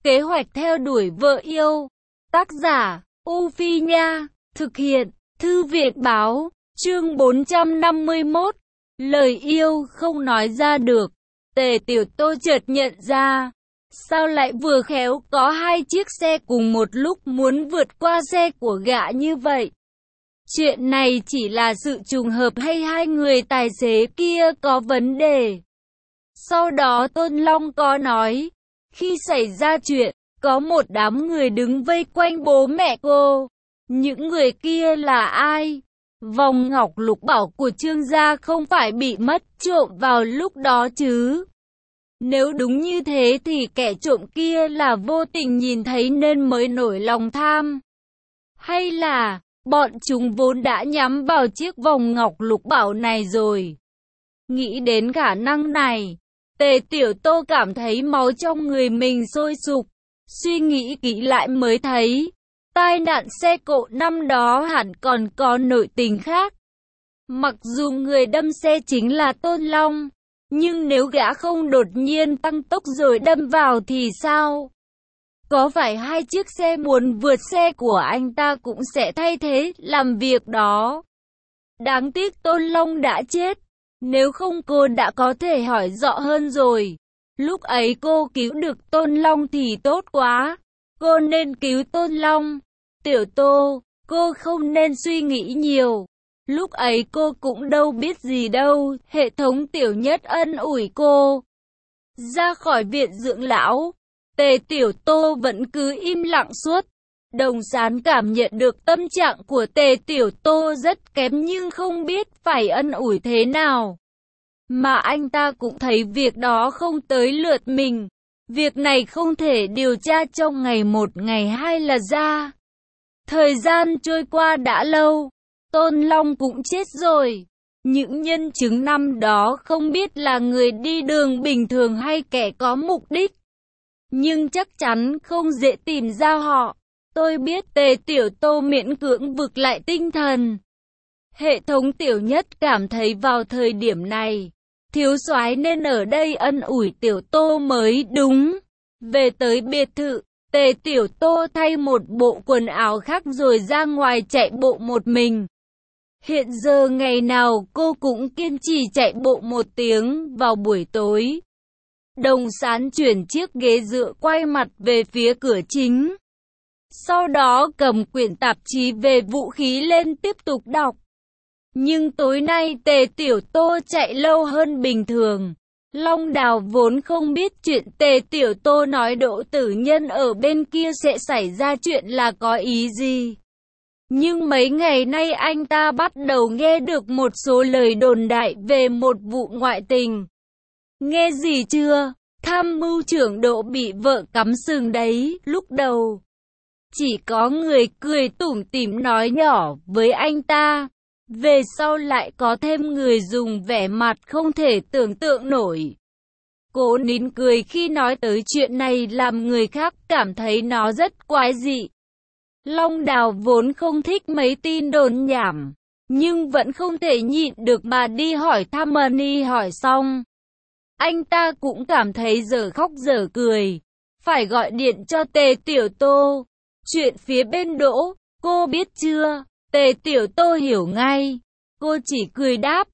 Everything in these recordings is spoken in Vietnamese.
Kế hoạch theo đuổi vợ yêu. Tác giả, U Phi Nha. Thực hiện, Thư viện Báo. Chương 451. Lời yêu không nói ra được. Tề Tiểu Tô chợt nhận ra, sao lại vừa khéo có hai chiếc xe cùng một lúc muốn vượt qua xe của gã như vậy? Chuyện này chỉ là sự trùng hợp hay hai người tài xế kia có vấn đề? Sau đó Tôn Long có nói, khi xảy ra chuyện, có một đám người đứng vây quanh bố mẹ cô. Những người kia là ai? Vòng ngọc lục bảo của Trương gia không phải bị mất trộm vào lúc đó chứ? Nếu đúng như thế thì kẻ trộm kia là vô tình nhìn thấy nên mới nổi lòng tham. Hay là bọn chúng vốn đã nhắm vào chiếc vòng ngọc lục bảo này rồi? Nghĩ đến khả năng này, Tề Tiểu Tô cảm thấy máu trong người mình sôi sục. Suy nghĩ kỹ lại mới thấy, tai nạn xe cộ năm đó hẳn còn có nội tình khác. Mặc dù người đâm xe chính là Tôn Long, nhưng nếu gã không đột nhiên tăng tốc rồi đâm vào thì sao? Có phải hai chiếc xe muốn vượt xe của anh ta cũng sẽ thay thế làm việc đó? Đáng tiếc Tôn Long đã chết. Nếu không cô đã có thể hỏi rõ hơn rồi. Lúc ấy cô cứu được Tôn Long thì tốt quá. Cô nên cứu Tôn Long. Tiểu Tô, cô không nên suy nghĩ nhiều. Lúc ấy cô cũng đâu biết gì đâu. Hệ thống Tiểu Nhất ân ủi cô. Ra khỏi viện dưỡng lão, Tề Tiểu Tô vẫn cứ im lặng suốt. Đồng Sán cảm nhận được tâm trạng của Tề Tiểu Tô rất kém nhưng không biết phải ân ủi thế nào. Mà anh ta cũng thấy việc đó không tới lượt mình. Việc này không thể điều tra trong ngày một ngày hai là ra. Thời gian trôi qua đã lâu, Tôn Long cũng chết rồi. Những nhân chứng năm đó không biết là người đi đường bình thường hay kẻ có mục đích. Nhưng chắc chắn không dễ tìm ra họ. Tôi biết Tề Tiểu Tô miễn cưỡng vực lại tinh thần. Hệ thống Tiểu Nhất cảm thấy vào thời điểm này, thiếu soái nên ở đây ân ủi Tiểu Tô mới đúng. Về tới biệt thự, Tề Tiểu Tô thay một bộ quần áo khác rồi ra ngoài chạy bộ một mình. Hiện giờ ngày nào cô cũng kiên trì chạy bộ 1 tiếng vào buổi tối. Đồng Sán chuyển chiếc ghế dựa quay mặt về phía cửa chính. Sau đó cầm quyển tạp chí về vũ khí lên tiếp tục đọc. Nhưng tối nay Tề Tiểu Tô chạy lâu hơn bình thường. Long Đào vốn không biết chuyện Tề Tiểu Tô nói Đỗ Tử Nhân ở bên kia sẽ xảy ra chuyện là có ý gì. Nhưng mấy ngày nay anh ta bắt đầu nghe được một số lời đồn đại về một vụ ngoại tình. Nghe gì chưa? Tham mưu trưởng Đỗ bị vợ cắm sừng đấy. Lúc đầu chỉ có người cười tủm tỉm nói nhỏ với anh ta. Về sau lại có thêm người dùng vẻ mặt không thể tưởng tượng nổi. Cố nín cười khi nói tới chuyện này làm người khác cảm thấy nó rất quái dị. Long Đào vốn không thích mấy tin đồn nhảm, nhưng vẫn không thể nhịn được mà đi hỏi thăm Mani. Hỏi xong, anh ta cũng cảm thấy dở khóc dở cười. Phải gọi điện cho Tề Tiểu Tô. Chuyện phía bên Đỗ, cô biết chưa? Tề Tiểu Tô hiểu ngay. Cô chỉ cười đáp,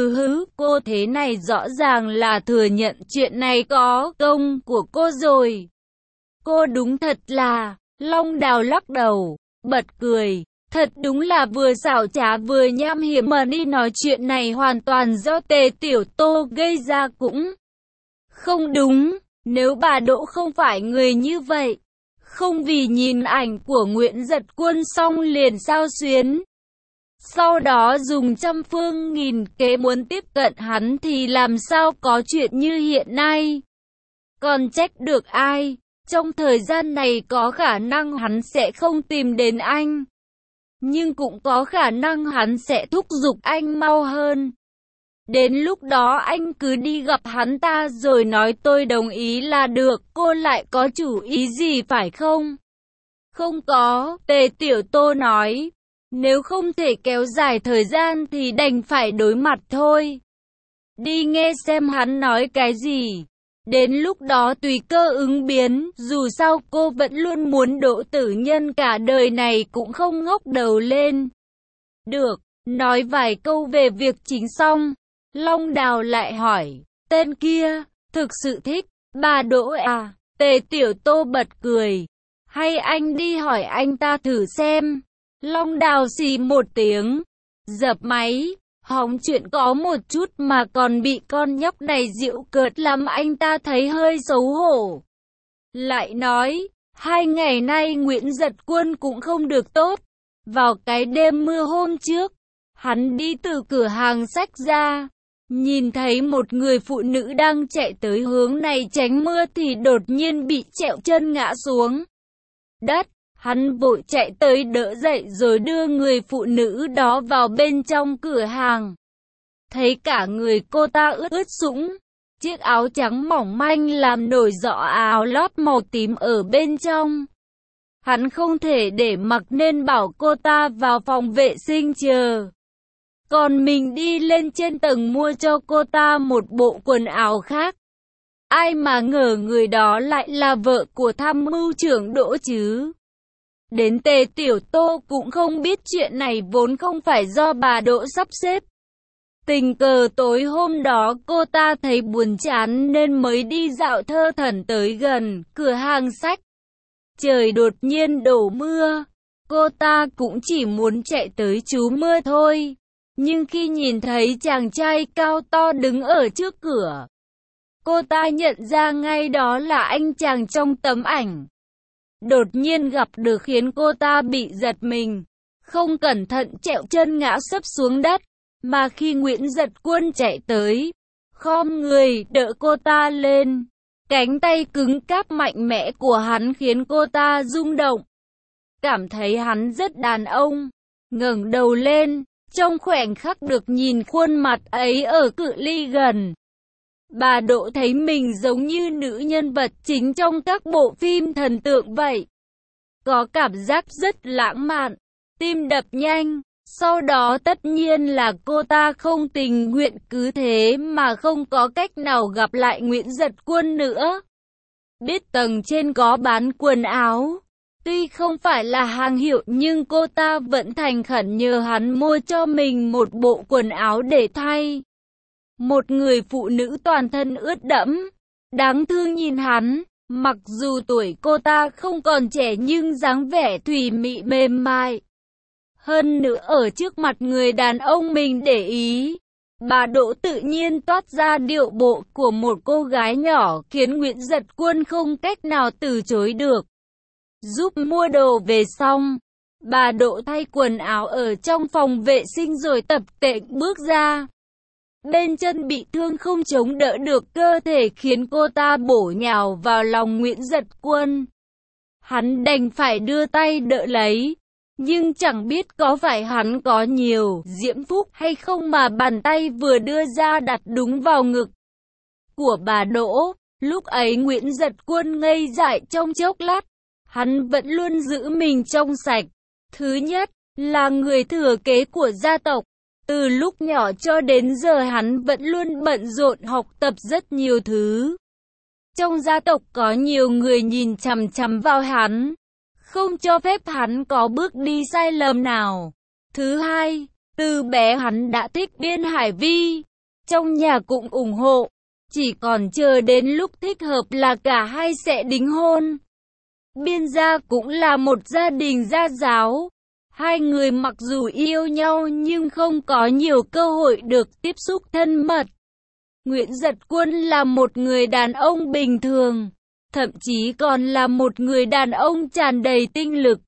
cô thế này rõ ràng là thừa nhận chuyện này có công của cô rồi. Cô đúng thật là, Long Đào lắc đầu, bật cười. Thật đúng là vừa xảo trá vừa nham hiểm mà đi nói chuyện này hoàn toàn do Tề Tiểu Tô gây ra cũng không đúng. Nếu bà Đỗ không phải người như vậy, không vì nhìn ảnh của Nguyễn Giật Quân xong liền xao xuyến. Sau đó dùng trăm phương nghìn kế muốn tiếp cận hắn thì làm sao có chuyện như hiện nay. Còn trách được ai? Trong thời gian này có khả năng hắn sẽ không tìm đến anh. Nhưng cũng có khả năng hắn sẽ thúc giục anh mau hơn. Đến lúc đó anh cứ đi gặp hắn ta rồi nói tôi đồng ý là được. Cô lại có chủ ý gì phải không? Không có, Tề Tiểu Tô nói. Nếu không thể kéo dài thời gian thì đành phải đối mặt thôi. Đi nghe xem hắn nói cái gì. Đến lúc đó tùy cơ ứng biến, dù sao cô vẫn luôn muốn Đỗ Tử Nhân cả đời này cũng không ngóc đầu lên. Được, nói vài câu về việc chính xong, Long Đào lại hỏi, tên kia, thực sự thích, bà Đỗ à, Tề Tiểu Tô bật cười, hay anh đi hỏi anh ta thử xem. Long Đào xì một tiếng, dập máy, hóng chuyện có một chút mà còn bị con nhóc này giễu cợt làm anh ta thấy hơi xấu hổ. Lại nói, 2 ngày nay Nguyễn Giật Quân cũng không được tốt. Vào cái đêm mưa hôm trước, hắn đi từ cửa hàng sách ra, nhìn thấy một người phụ nữ đang chạy tới hướng này tránh mưa thì đột nhiên bị trẹo chân ngã xuống đất. Hắn vội chạy tới đỡ dậy rồi đưa người phụ nữ đó vào bên trong cửa hàng. Thấy cả người cô ta ướt sũng, chiếc áo trắng mỏng manh làm nổi rõ áo lót màu tím ở bên trong. Hắn không thể để mặc nên bảo cô ta vào phòng vệ sinh chờ. Còn mình đi lên trên tầng mua cho cô ta một bộ quần áo khác. Ai mà ngờ người đó lại là vợ của tham mưu trưởng Đỗ chứ. Đến Tề Tiểu Tô cũng không biết chuyện này vốn không phải do bà Đỗ sắp xếp. Tình cờ tối hôm đó cô ta thấy buồn chán nên mới đi dạo thơ thẩn tới gần cửa hàng sách. Trời đột nhiên đổ mưa, cô ta cũng chỉ muốn chạy tới trú mưa thôi. Nhưng khi nhìn thấy chàng trai cao to đứng ở trước cửa, cô ta nhận ra ngay đó là anh chàng trong tấm ảnh. Đột nhiên gặp được khiến cô ta bị giật mình, không cẩn thận trẹo chân ngã sấp xuống đất. Mà khi Nguyễn Giật Quân chạy tới, khom người đỡ cô ta lên, cánh tay cứng cáp mạnh mẽ của hắn khiến cô ta rung động. Cảm thấy hắn rất đàn ông, ngẩng đầu lên, trong khoảnh khắc được nhìn khuôn mặt ấy ở cự ly gần. Bà Đỗ thấy mình giống như nữ nhân vật chính trong các bộ phim thần tượng vậy. Có cảm giác rất lãng mạn, tim đập nhanh. Sau đó tất nhiên là cô ta không tình nguyện cứ thế mà không có cách nào gặp lại Nguyễn Giật Quân nữa. Biết tầng trên có bán quần áo, tuy không phải là hàng hiệu nhưng cô ta vẫn thành khẩn nhờ hắn mua cho mình một bộ quần áo để thay. Một người phụ nữ toàn thân ướt đẫm, đáng thương nhìn hắn, mặc dù tuổi cô ta không còn trẻ nhưng dáng vẻ thùy mị mềm mại. Hơn nữa ở trước mặt người đàn ông mình để ý, bà Đỗ tự nhiên toát ra điệu bộ của một cô gái nhỏ khiến Nguyễn Giật Quân không cách nào từ chối được. Giúp mua đồ về xong, bà Đỗ thay quần áo ở trong phòng vệ sinh rồi tập tễnh bước ra. Bên chân bị thương không chống đỡ được cơ thể khiến cô ta bổ nhào vào lòng Nguyễn Giật Quân. Hắn đành phải đưa tay đỡ lấy. Nhưng chẳng biết có phải hắn có nhiều diễm phúc hay không mà bàn tay vừa đưa ra đặt đúng vào ngực của bà Đỗ. Lúc ấy Nguyễn Giật Quân ngây dại trong chốc lát. Hắn vẫn luôn giữ mình trong sạch. Thứ nhất là người thừa kế của gia tộc. Từ lúc nhỏ cho đến giờ hắn vẫn luôn bận rộn học tập rất nhiều thứ. Trong gia tộc có nhiều người nhìn chằm chằm vào hắn, không cho phép hắn có bước đi sai lầm nào. Thứ hai, từ bé hắn đã thích Biên Hải Vi, trong nhà cũng ủng hộ, chỉ còn chờ đến lúc thích hợp là cả hai sẽ đính hôn. Biên gia cũng là một gia đình gia giáo, hai người mặc dù yêu nhau nhưng không có nhiều cơ hội được tiếp xúc thân mật. Nguyễn Giật Quân là một người đàn ông bình thường, thậm chí còn là một người đàn ông tràn đầy tinh lực.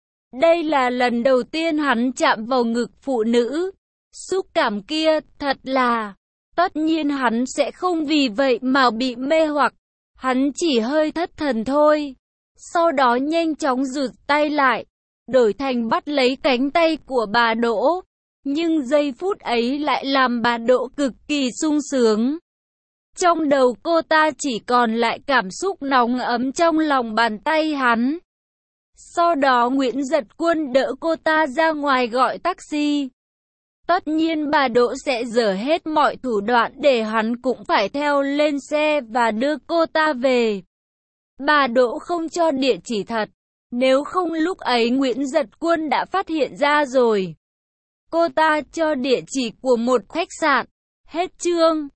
Đây là lần đầu tiên hắn chạm vào ngực phụ nữ. Xúc cảm kia thật là... Tất nhiên hắn sẽ không vì vậy mà bị mê hoặc. Hắn chỉ hơi thất thần thôi. Sau đó nhanh chóng rụt tay lại, đổi thành bắt lấy cánh tay của bà Đỗ. Nhưng giây phút ấy lại làm bà Đỗ cực kỳ sung sướng. Trong đầu cô ta chỉ còn lại cảm xúc nóng ấm trong lòng bàn tay hắn. Sau đó Nguyễn Giật Quân đỡ cô ta ra ngoài gọi taxi. Tất nhiên bà Đỗ sẽ dở hết mọi thủ đoạn để hắn cũng phải theo lên xe và đưa cô ta về. Bà Đỗ không cho địa chỉ thật, nếu không lúc ấy Nguyễn Giật Quân đã phát hiện ra rồi. Cô ta cho địa chỉ của một khách sạn. Hết chương.